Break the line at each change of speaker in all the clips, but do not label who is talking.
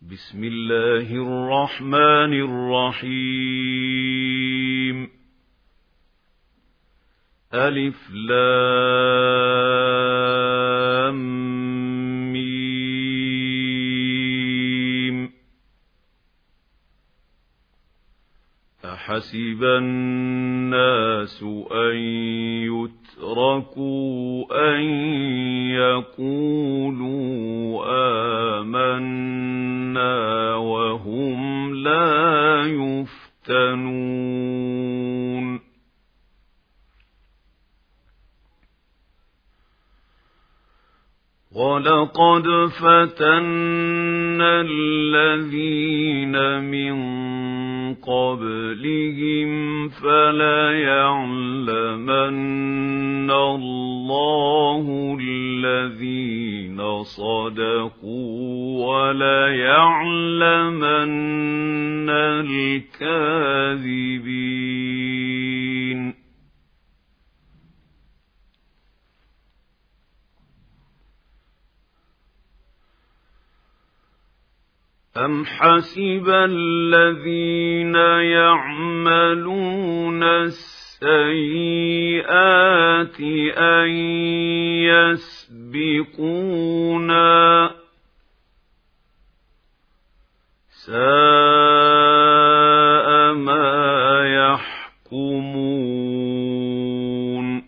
بسم الله الرحمن الرحيم. ألف لام ميم. أحسب الناس أن يتركوا أن يقولوا آمنا وهم لا يفتنون. ولقد فتنا الذين من قبلهم فليعلمن الله الذين صدقوا وليعلمن الكاذبين. أم حسب الذين يعملون السيئات أن يسبقونا ساء ما يحكمون.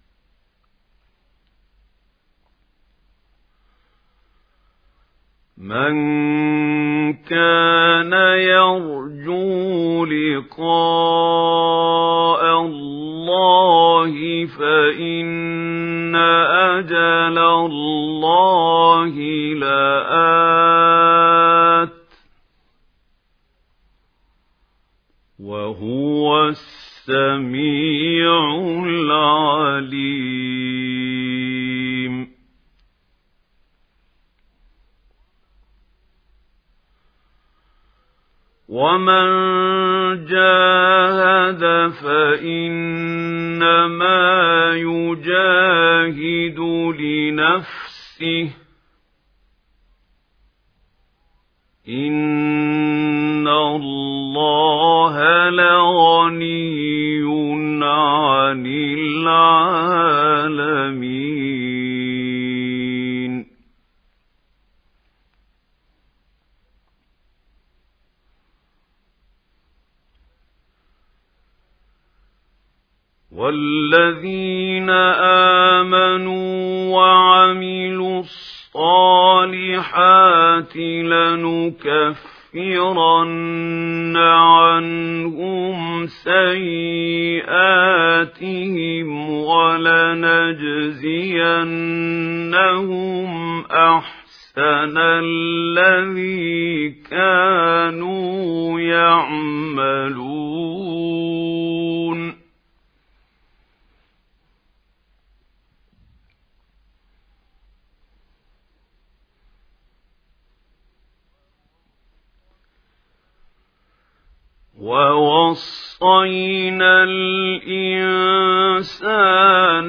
من كان يرجو لقاء الله فإن أجل الله لآت وهو السميع العليم. ومن جاهد فإنما يجاهد لنفسه إن الله لغني عن العالمين. والذين آمنوا وعملوا الصالحات لنكفرن عنهم سيئاتهم ولنجزينهم أحسن الذي كانوا يعملون. ووصينا الإنسان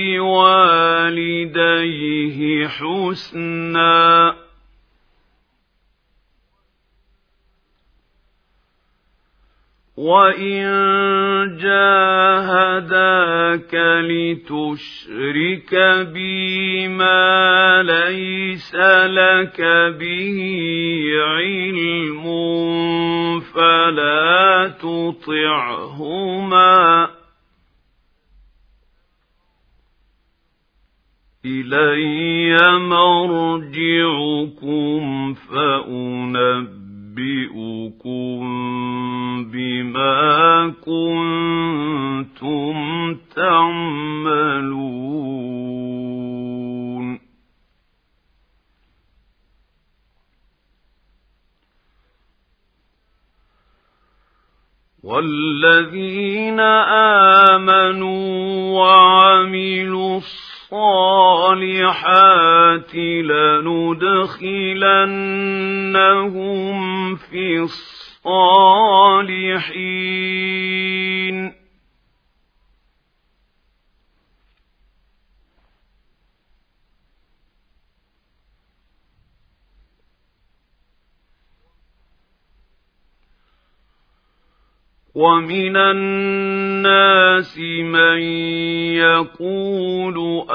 بوالديه حسنا وإن جاهداك لتشرك بي ما ليس لك به علم فلا تطعهما إلي مرجعكم فأنبئكم بما كنتم تعملون. والذين آمنوا وعملوا الصالحات لندخلنهم في الصالحين ومن الناس من يقول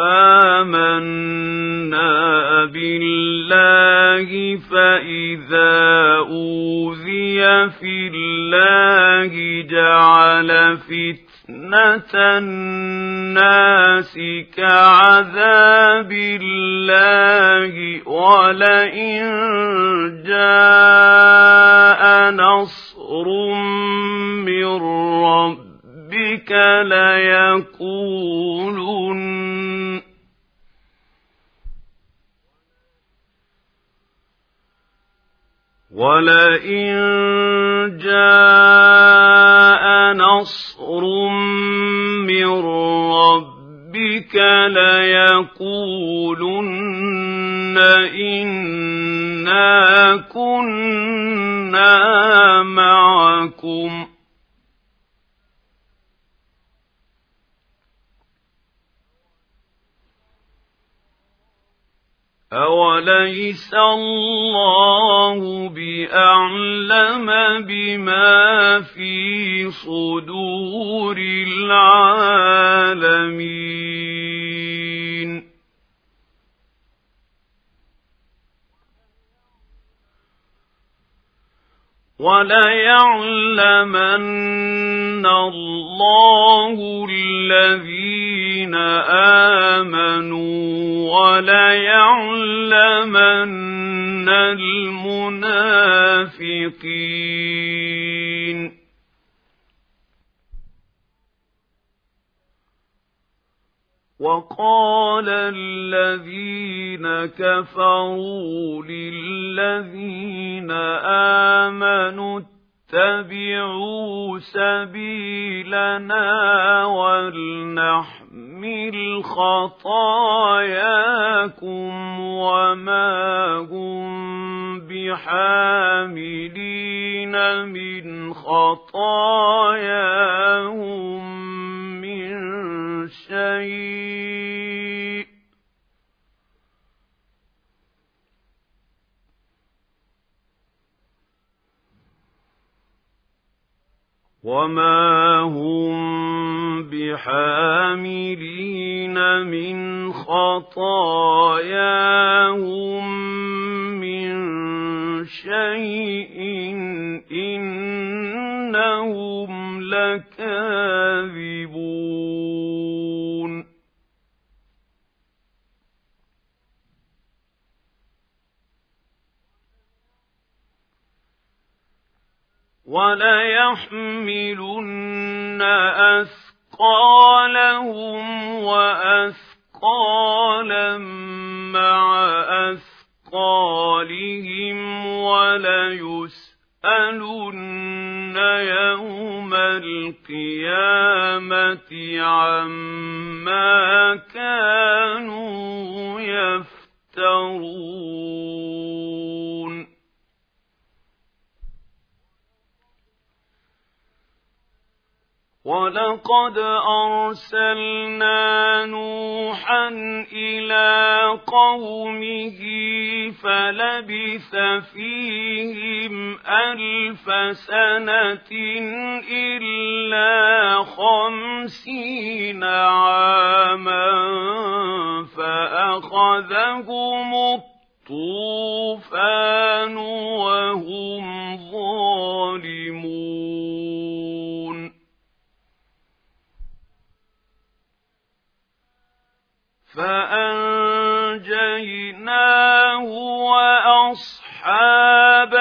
آمنا بالله فإذا أوذي في الله جعل فتنة الناس كعذاب الله ولئن جاء نصر من ربك ليقولن إنا كنا معكم أوليس الله بأعلم بما في صدور العالمين وليعلمن الله الذين آمنوا وليعلمن المنافقين وقال الذين كفروا للذين آمنوا اتبعوا سبيلنا ولنحمل خطاياكم وما هم بحاملين من خطاياهم من شيء وما هم بحاملين من خطاياهم من شيء إنهم لكاذبون وليحملن أثقالهم وأثقالا مع أثقالهم وليسألن يوم القيامة عما كانوا يفترون ولقد أرسلنا نوحا إلى قومه فلبث فيهم 1000 سنة إلا 50 عاما فأخذهم الطوفان وهم ظالمون فأنجيناه وأصحاب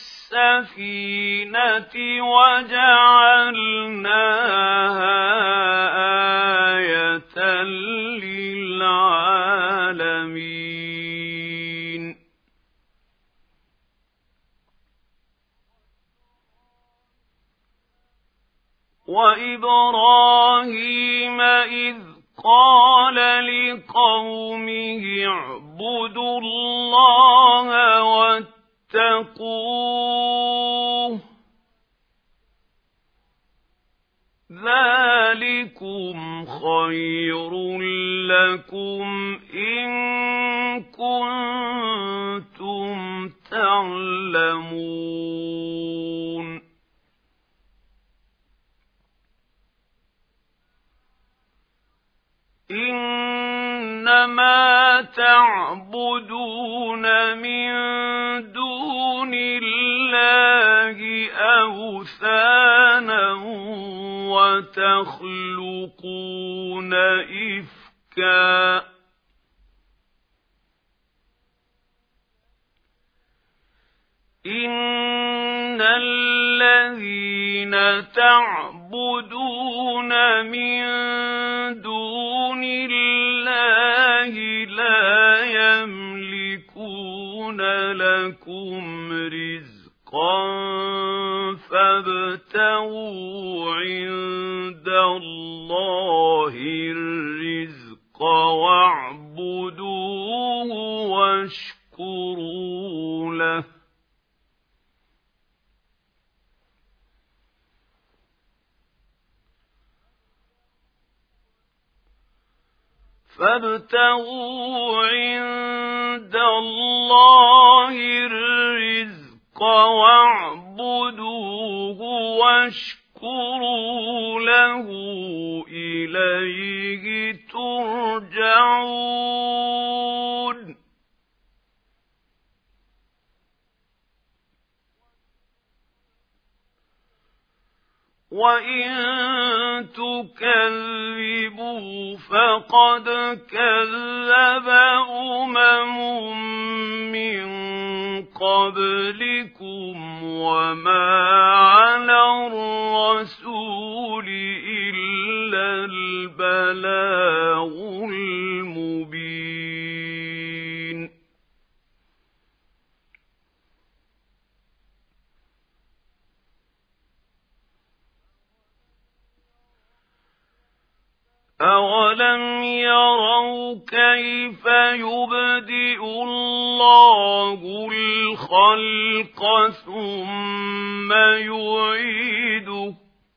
السفينة وجعلناها آية للعالمين وإبراهيم إذ قال لقومه اعبدوا الله واتقوه ذلكم خير لكم إن كنتم تعلمون تعبدون من دون الله أوثانا وتخلقون إفكا إن الذين تعبدون من دون الله لا يملكون لكم رزقا فابتغوا عند الله الرزق واعبدوه واشكروا له فابتغوا عند الله الرزق واعبدوه واشكروا له إليه ترجعون وإن تكذبوا فقد كذب من قبلكم وما على الرسول إلا البلاغ المبين أَوَلَمْ يَرَوْا كَيْفَ يُبْدِئُ اللَّهُ الْخَلْقَ ثُمَّ يُعِيدُهُ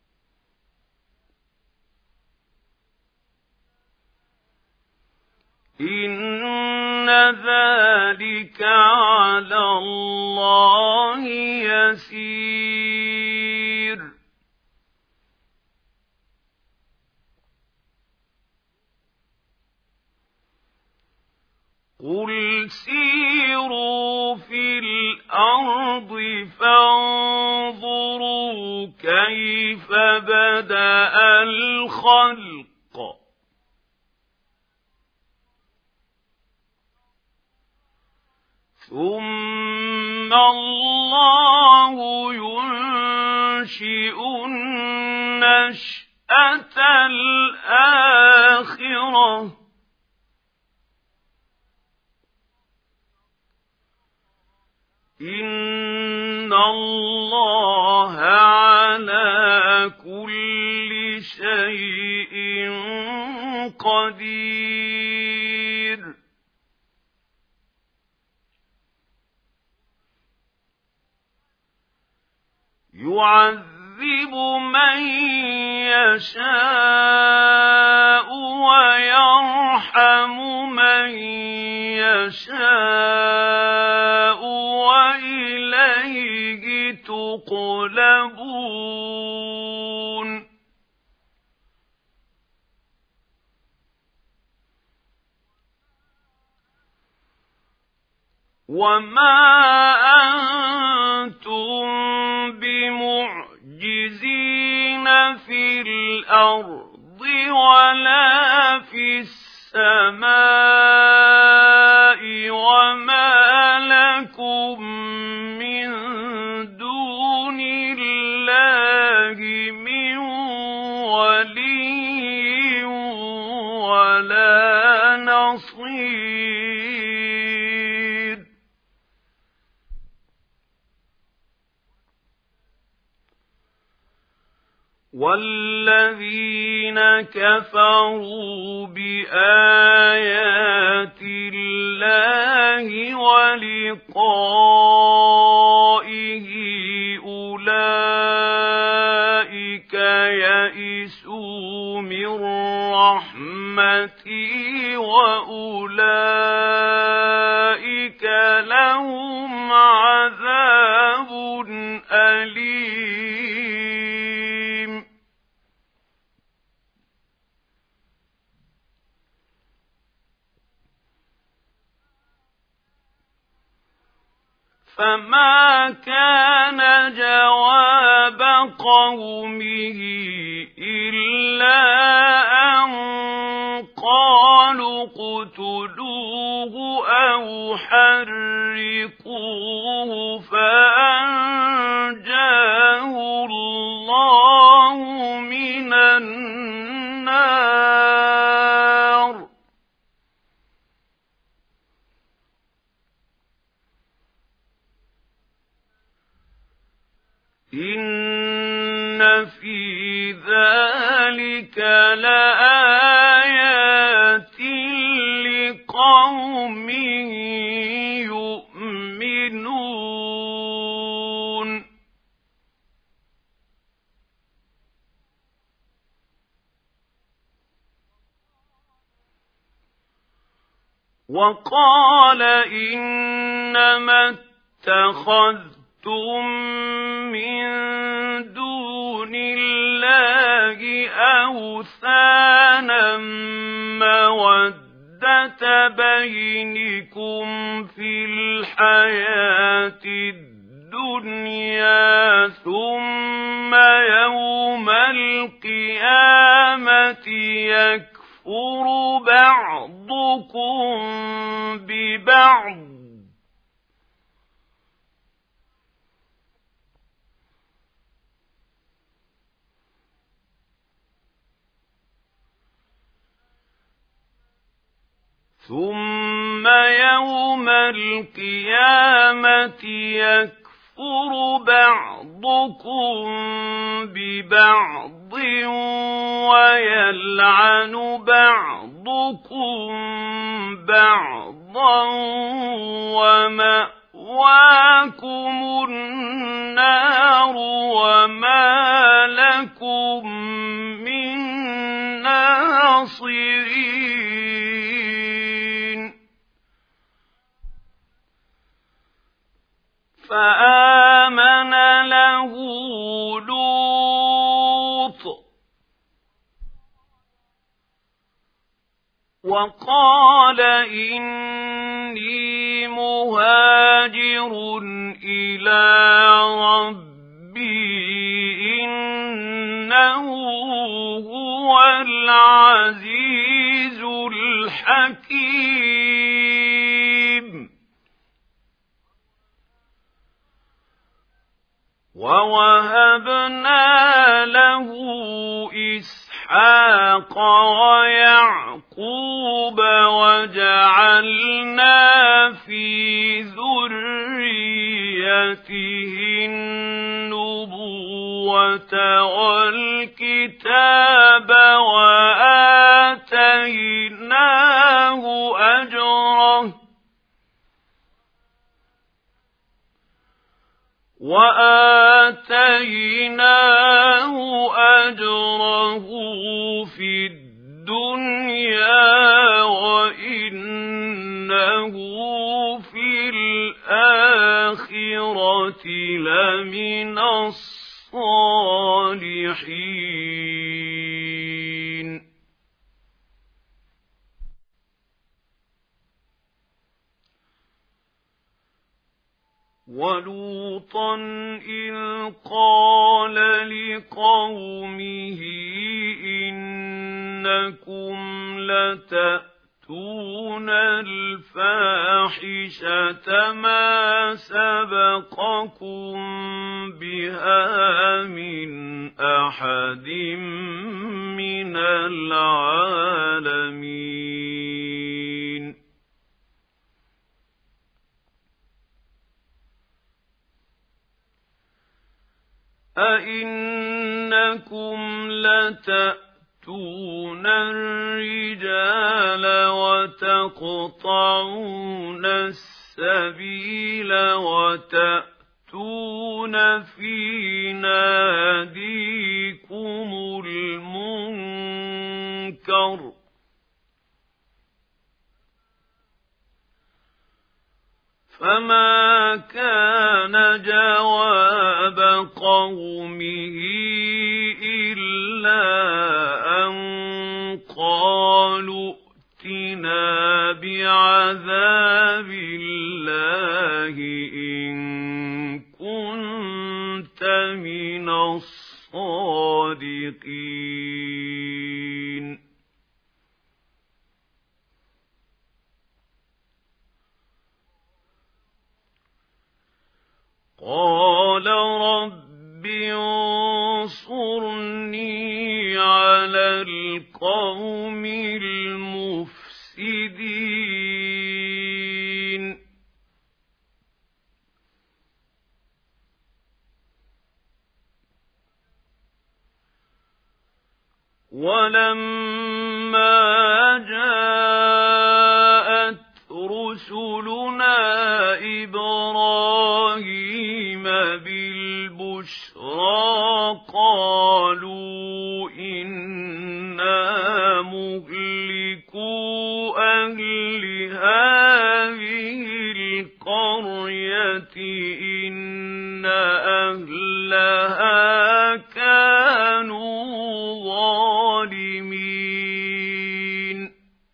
إِنَّ ذَلِكَ عَلَى اللَّهِ يَسِيرٌ قُلْ سِيرُوا فِي الْأَرْضِ فَانظُرُوا كَيْفَ بَدَأَ الْخَلْقَ ثُمَّ اللَّهُ يُنشِئُ النَّشْأَةَ الْآخِرَةَ إِنَّ اللَّهَ عَلَى كُلِّ شَيْءٍ قَدِيرٌ يُعَذِّبُ مَن يَشَاءُ وَيَرْحَمُ مَن يَشَاءُ وَإِلَيْهِ تُقْلَبُونَ وَمَا أَنتُم بِمُعْجِزِينَ فِي الْأَرْضِ وَلَا فِي السَّمَاءِ وَمَا لَكُم مِّن دُونِ اللَّهِ مِن وَلِيٍّ وَلَا نَصِيرٍ وَالَّذِينَ كَفَرُوا بِآيَاتِ اللَّهِ وَلِقَائِهِ أُولَئِكَ يَئِسُوا مِن رَّحْمَتِي وَأُولَئِكَ لَهُمْ عَذَابٌ أَلِيمٌ فما كان جواب قومه إلا أن قالوا اقتلوه أو حرقوه فأنجاه الله من النار. إن في ذلك لآيات لقوم يؤمنون. وقال إنما اتخذتم من دون الله أوثانا مودة بينكم في الحياة الدنيا ثم يوم القيامة يكفر بعضكم ببعض ثم يوم القيامة يكفر بعضكم ببعض ويلعن بعضكم بعضا ومأواكم النار وما لكم من ناصرين. فآمن له لوط وقال إني مهاجر إلى ربي إنه هو العزيز الحكيم. ووهبنا له إسحاق ويعقوب وجعلنا في ذريته النبوة والكتاب وآتيناه أجره في الدنيا وإنه في الآخرة لمن الصالحين. ولوطا إذ قال لقومه إنكم لتأتون الفاحشة ما سبقكم بها من أحد من العالمين. أئنكم لتأتون الرجال وتقطعون السبيل وتأتون في ناديكم المنكر فما كان جواب قومه إلا أن قالوا ائتنا بعذاب الله إن الصادقين قال رب انصرني على القوم المفسدين ولما جاءت رسلنا إبراهيم بالبشرى قالوا إنا مهلكو أهل هذه القرية إن أهلها كانوا ظالمين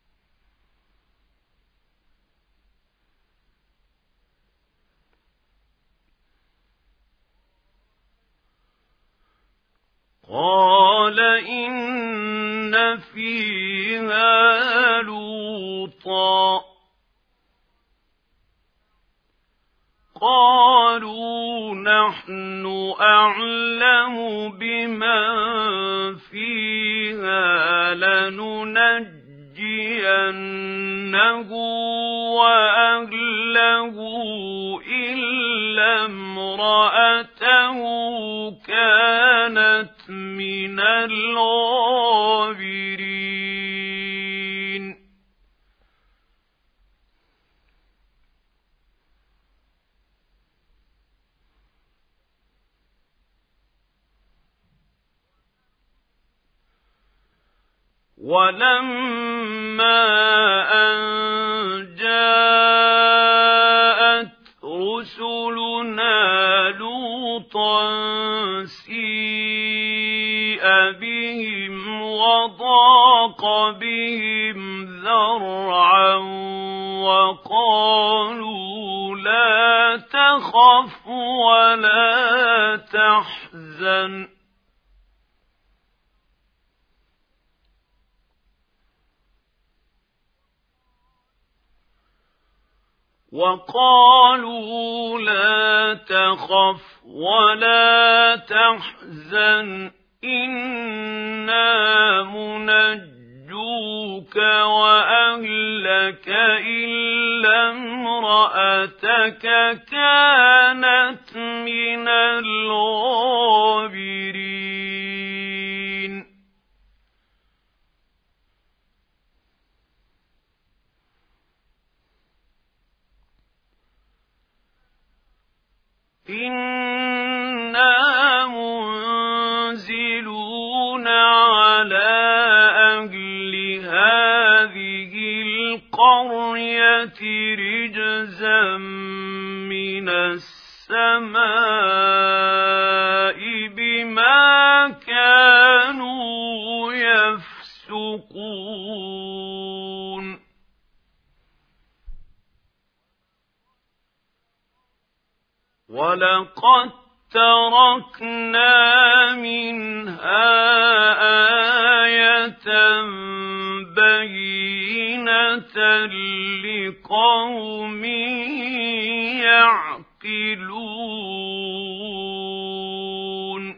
قال إن فيها لوطا قالوا نحن أعلم بمن فيها لننجينه وأهله إلا امرأته كانت من الغابرين ولما أن جاءت رسلنا لوطا سيء بهم وضاق بهم ذرعا وقالوا لا تخف ولا تحزن ولا تحزن إنا منجوك وأهلك إلا امرأتك كانت من الغابرين إنا منزلون على أهل هذه القرية رجزا من السماء بما كانوا يفسقون ولقد تركنا منها آية بينة لقوم يعقلون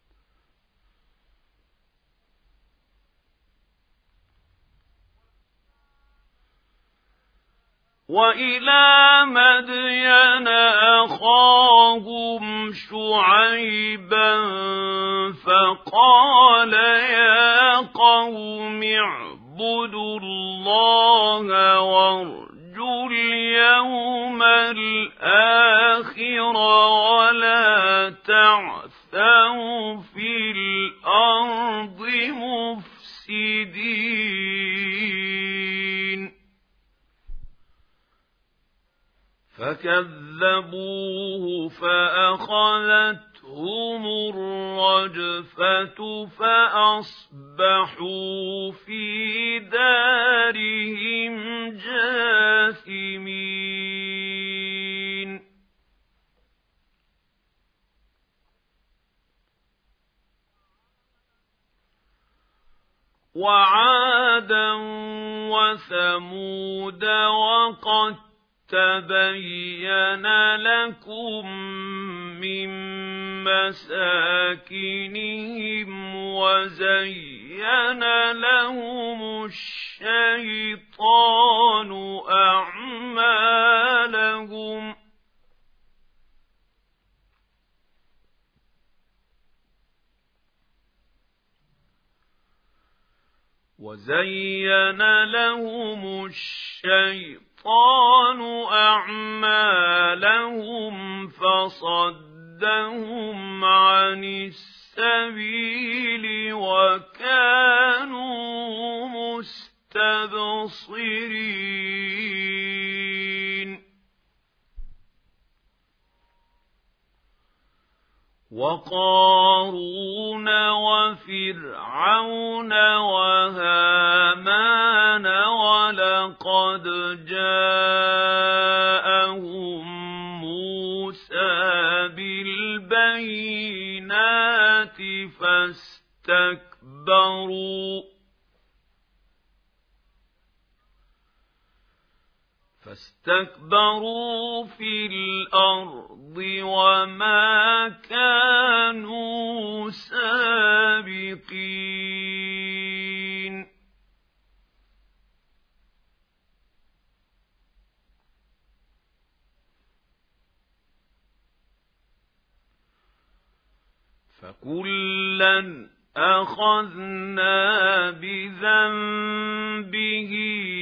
وإلى مدين أخاهم شعيبا فقال يا قوم اعبدوا الله وارجوا اليوم الآخر ولا تعثوا في الأرض مفسدين فكذبوه فأخذتهم الرجفة فأصبحوا في دارهم جاثمين وعادا وثمود وقد تبين لكم من مساكنهم وزين لهم الشيطان أعمالهم فصدهم عن السبيل وكانوا مستبصرين وقارون وفرعون وهامان ولقد جاءهم موسى بالبينات فاستكبروا في الأرض وما كانوا سابقين فكلا أخذنا بذنبه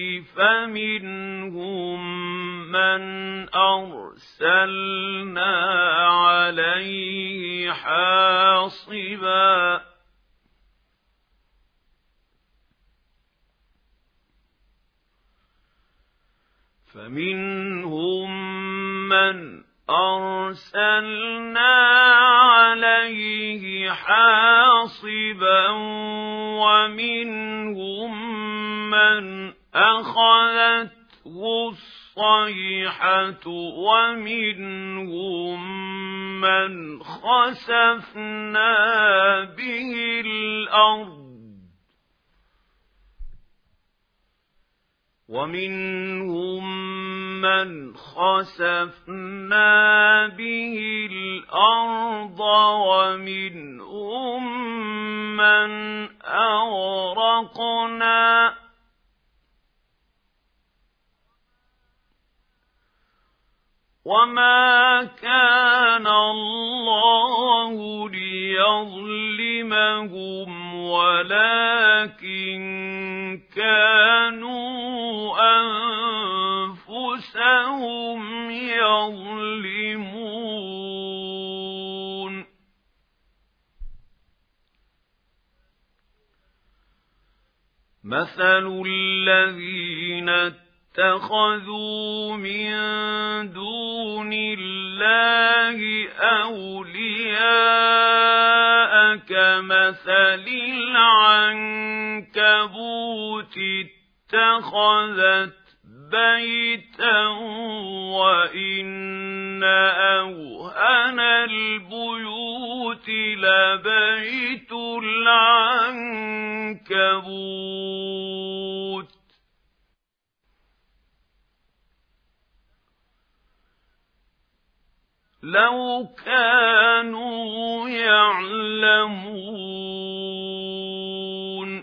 فمنهم من أرسلنا عليه حاصبا ومنهم من أخذته الصيحة ومنهم من خسفنا به الأرض ومنهم من أغرقنا وما كان الله ليظلمهم ولكن كانوا أنفسهم يظلمون مثل الذين اتخذوا من دون الله أولياء كمثل العنكبوت اتخذت بيتا وإن أوهن البيوت لبيت العنكبوت لو كانوا يعلمون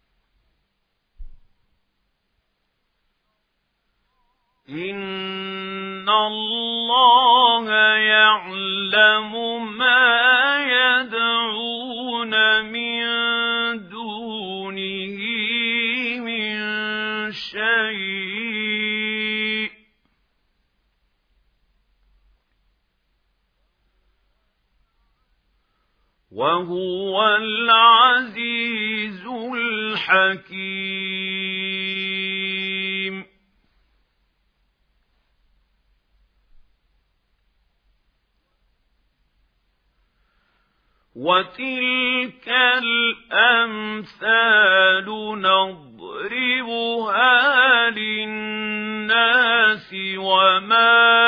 إن الله يعلم ما يدعون من دونه من شيء وهو العزيز الحكيم وتلك الأمثال نضربها للناس وما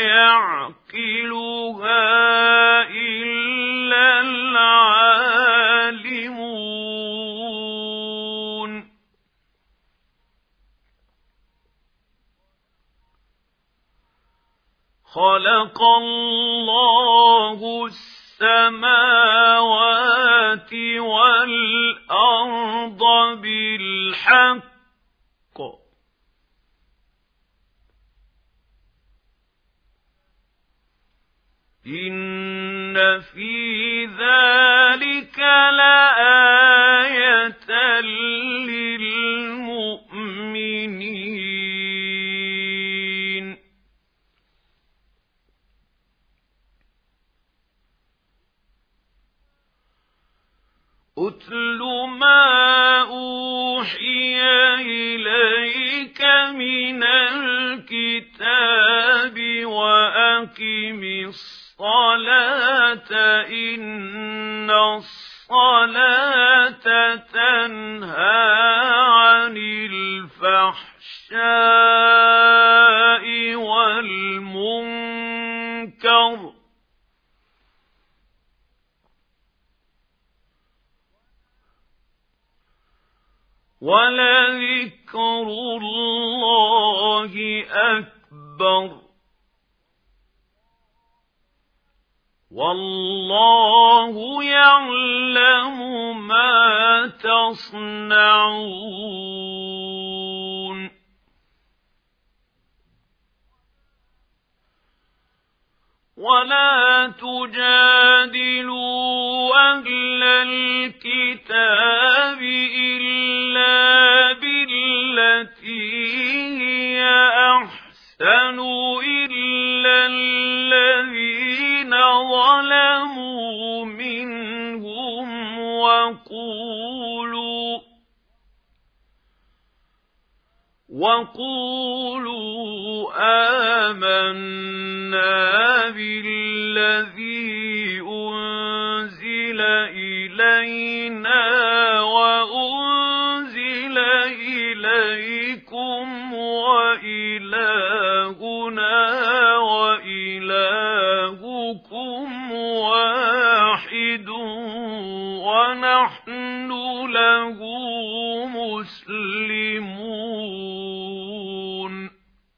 يعقلها إلا العالمون خلق الله السماوات والأرض بالحق إن في ذلك لآية للمؤمنين أتل ما أوحي إليك من الكتاب وأقم الصلاة إن الصلاة تنهى عن الفحشاء والمنكر ولذكر الله أكبر والله يعلم ما تصنعون ولا تجادلوا أهل الكتاب إلا بالتي هي أحسن إلا الذين ظلموا منهم وقولوا آمنا بالذي أنزل إلينا وأنزل إليكم وإلهنا وإلهكم واحد ونحن له مسلمون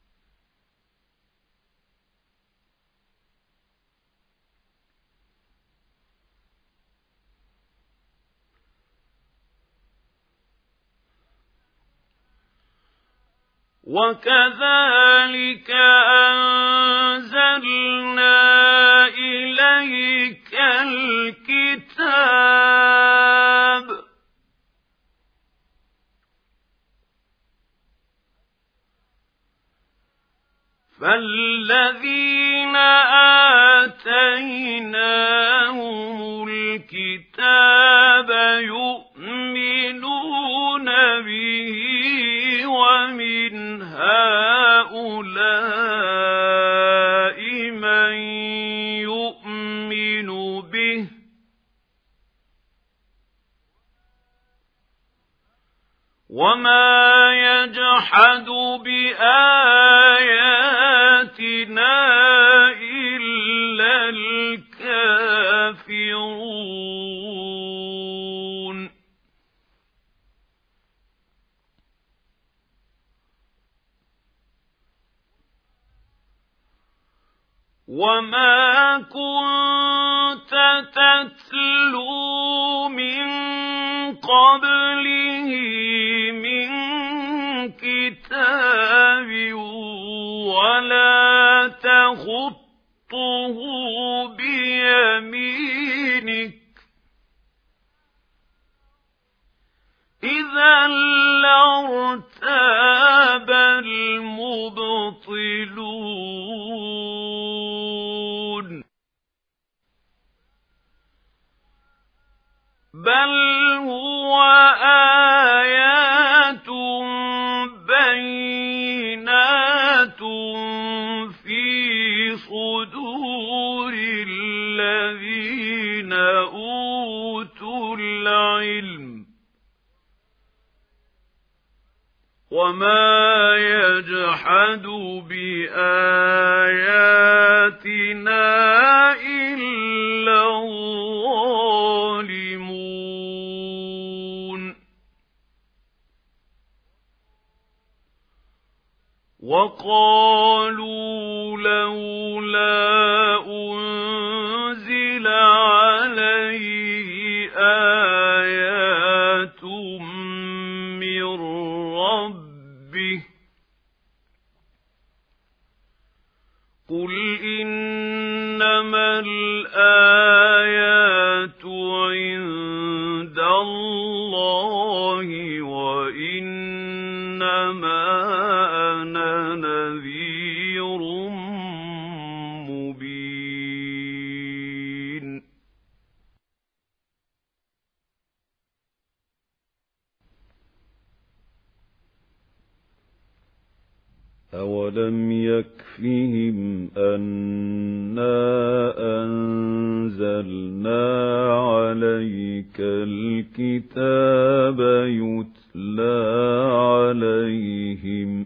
وكذلك أنزلنا إليك الكتاب فالذين آتيناهم الكتاب يؤمنون به ومن هؤلاء من يؤمن به وما يجحد بآياتنا إلا الكافرون وما كنت تتلو من قبله من كتاب ولا تخطه بيمينك إذا لارتاب المبطلون بل هو آيات بينات في صدور الذين أوتوا العلم وما يجحد بآياتنا إلا الظالمون وقالوا لولا إنما الآيات عند الله وإنما أنا نذير مبين. أولم يكفهم أنا أنزلنا عليك الكتاب يتلى عليهم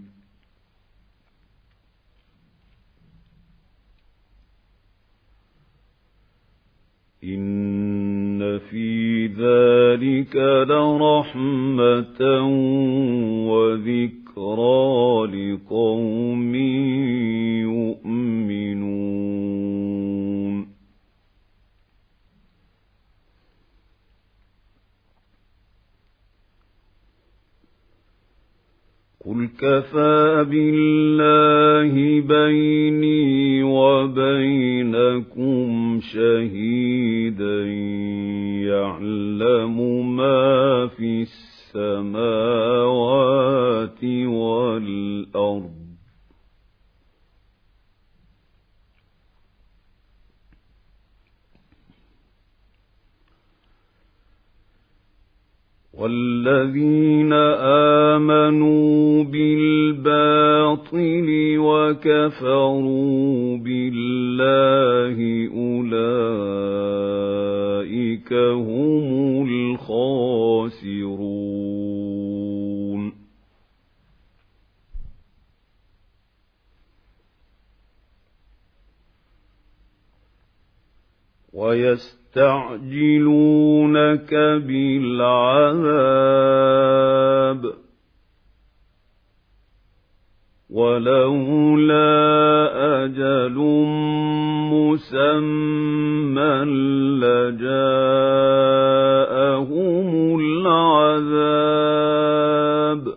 إن في ذلك لرحمة وذكرى لقوم يؤمنون. قل كفى بالله بيني وبينكم شهيدا يعلم ما في السماوات والأرض والذين آمنوا بالباطل وكفروا بالله أولئك هم الخاسرون. ويستعجلونك بالعذاب ولولا أجل مسمى لجاءهم العذاب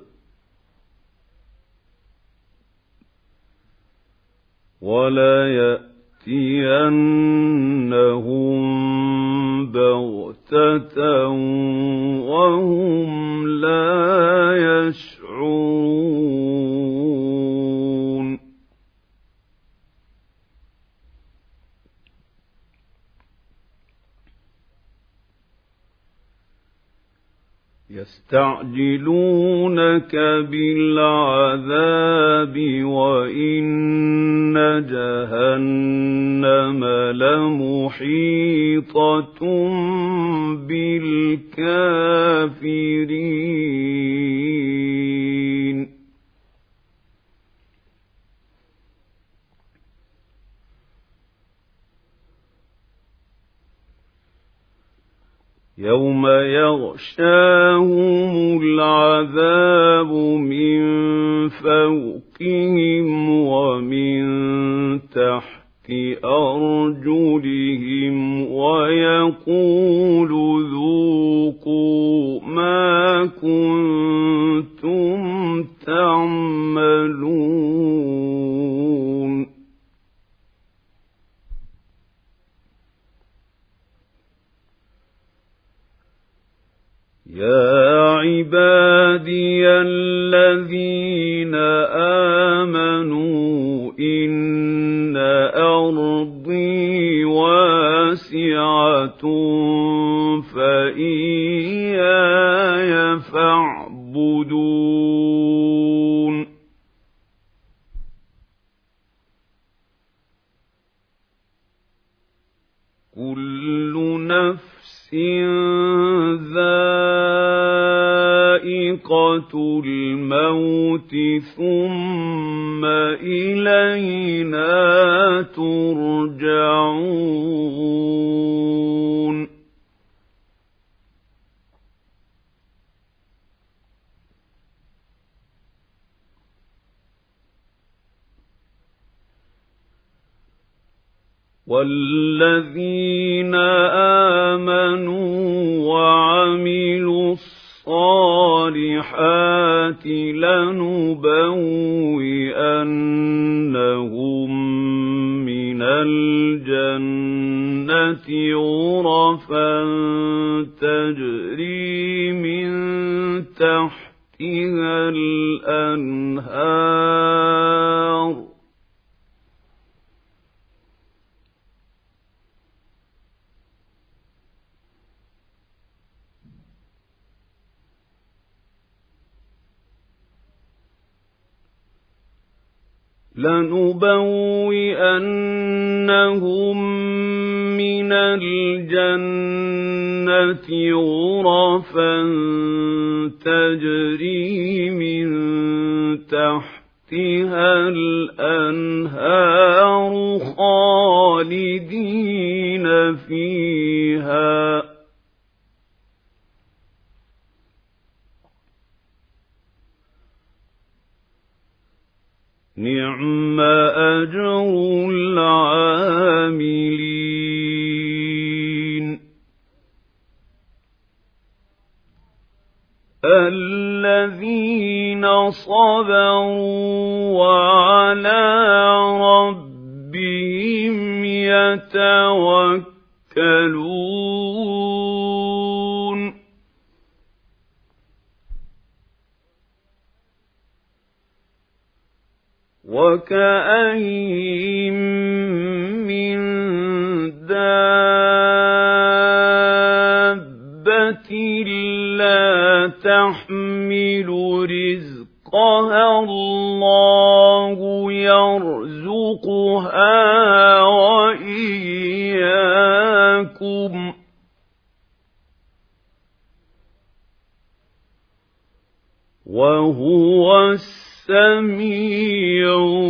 وليأتينهم بغتة وهم لا يشعرون. يستعجلونك بالعذاب وإن جهنم لمحيطة بالكافرين. يوم يغشاهم العذاب من فوقهم ومن تحت أرجلهم ويقول ذوقوا ما كنتم تعملون. يا عبادي الذين آمنوا إن أرضي واسعة فإياي فاعبدون. كل نفس ذائقة الموت ثم إلينا ترجعون. والذين آمنوا وعملوا الصالحات لنبوئنهم من الجنة الْجَنَّةِ غُرَفًا تَجْرِي مِن تَحْتِهَا الْأَنْهَارُ لَنُبَوِّئَنَّهُم مِّنَ الْجَنَّةِ غُرَفًا تَجْرِي مِن تَحْتِهَا الْأَنْهَارُ خَالِدِينَ فِيهَا ۚ نِعْمَ أَجْرُ الْعَامِلِينَ الَّذِينَ صَبَرُوا وَعَلَىٰ رَبِّهِمْ يَتَوَكَّلُونَ وَكَأَيِّن مِّن دَابَّةٍ لَّا تَحْمِلُ رِزْقَهَا اللَّهُ يَرْزُقُهَا وَإِيَّاكُمْ ۚ وَهُوَ السَّمِيعُ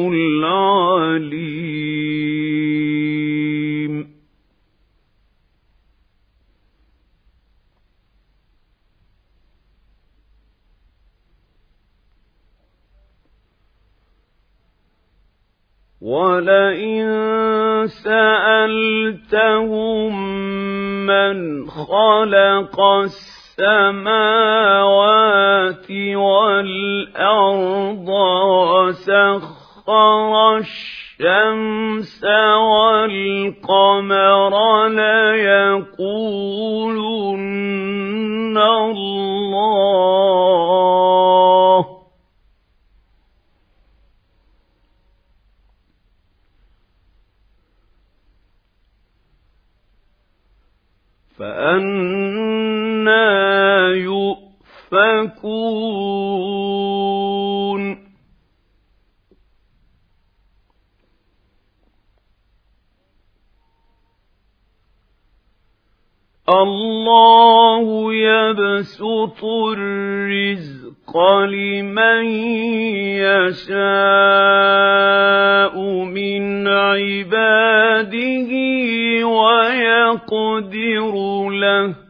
الْعَلِيمُ وَلَئِن سَأَلْتَهُم مَّنْ خَلَقَ السَّمَاوَاتِ وَالْأَرْضَ وَسَخَّرَ الشَّمْسَ وَالْقَمَرَ لَيَقُولُنَّ اللَّهُ ۚ فَأَنَّىٰ يُؤْفَكُونَ اللَّهُ يَبْسُطُ الرِّزْقَ لِمَن يَشَاءُ مِنْ عِبَادِهِ وَيَقْدِرُ لَهُ ۚ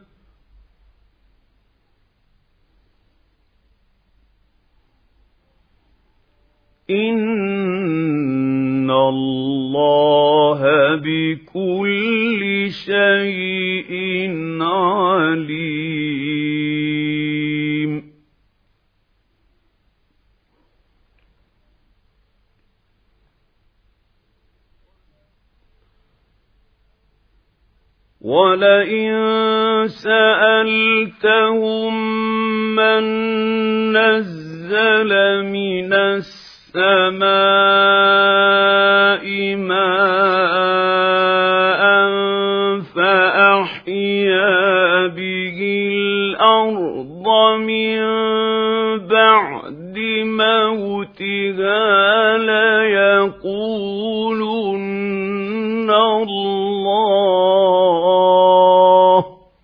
إِنَّ اللَّهَ بِكُلِّ شَيْءٍ عَلِيمٌ وَلَئِن سَأَلْتَهُم مَّن نَّزَّلَ مِنَ السَّمَاءِ مَاءً فَأَحْيَا بِهِ الْأَرْضَ مِن بَعْدِ مَوْتِهَا لَيَقُولُنَّ اللَّهُ ۚ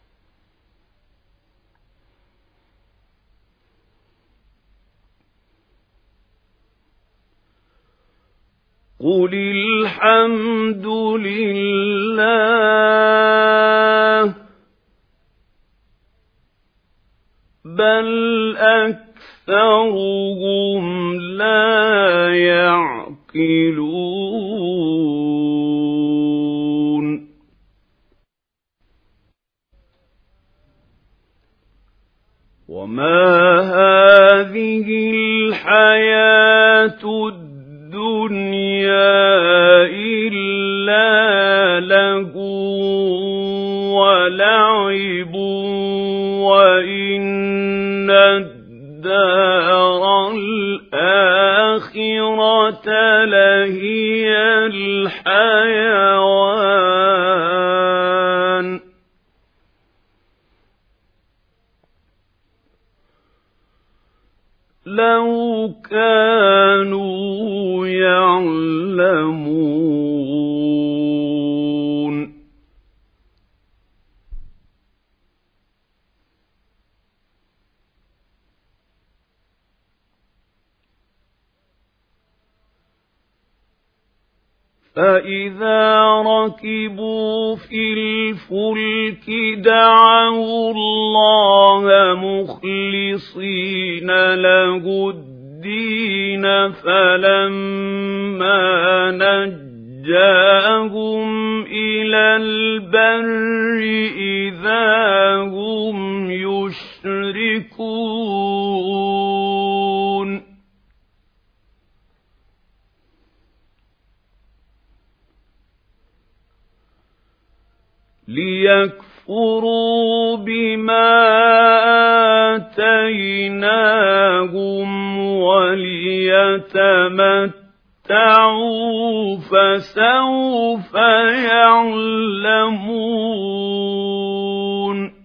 قُلِ الْحَمْدُ لِلَّهِ ۚ بَلْ أَكْثَرُهُمْ لَا يَعْقِلُونَ وَمَا هَٰذِهِ الْحَيَاةُ الدُّنْيَا إِلَّا لَعِبٌ وَلَعِبٌ وَإِنَّ الدَّارَ الْآخِرَةَ لَهِيَ الْحَيَوَانُ لَوْ كَانُوا يَعْلَمُونَ فَإِذَا رَكِبُوا فِي الْفُلْكِ دَعَوُا اللَّهَ مُخْلِصِينَ لَهُ الدِّينَ فَلَمَّا نَجَّاهُمْ إِلَى الْبَرِّ إِذَا هُمْ يُشْرِكُونَ لِيَكْفُرُوا بِمَا آتَيْنَاهُمْ وَلِيَتَمَتَّعُوا فَسَوْفَ يَعْلَمُونَ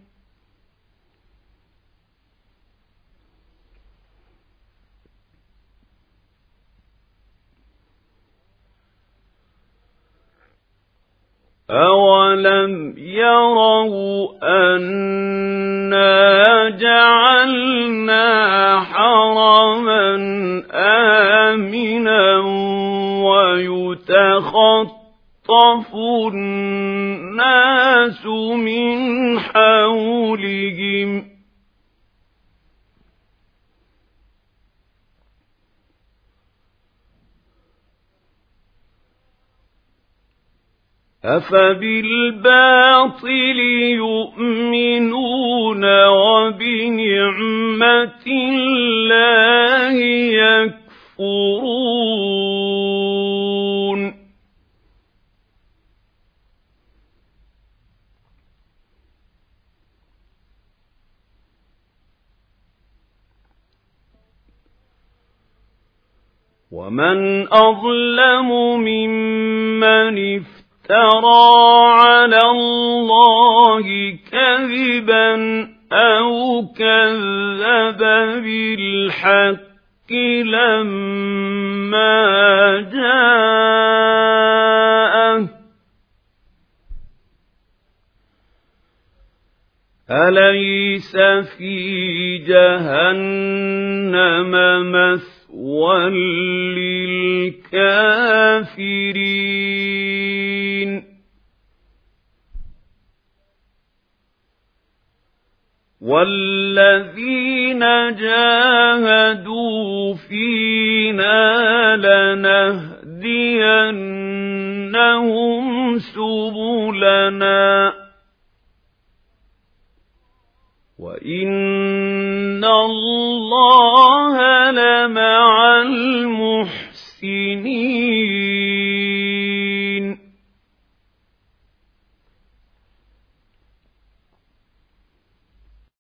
أَوَلَمْ يَرَوْا أَنَّا جَعَلْنَا حَرَمًا آمِنًا وَيُتَخَطَّفُ النَّاسُ مِنْ حَوْلِهِمْ أَفَبِالْبَاطِلِ يُؤْمِنُونَ وَبِنِعْمَةِ اللَّهِ يَكْفُرُونَ وَمَنْ أَظْلَمُ مِمَّنِ افترى على الله كذبا أو كذب بالحق لما جاءه أليس في جهنم مثوى للكافرين والذين جاهدوا فينا لنهدينهم سبلنا وَإِنَّ اللَّهَ لَمَعَ الْمُحْسِنِينَ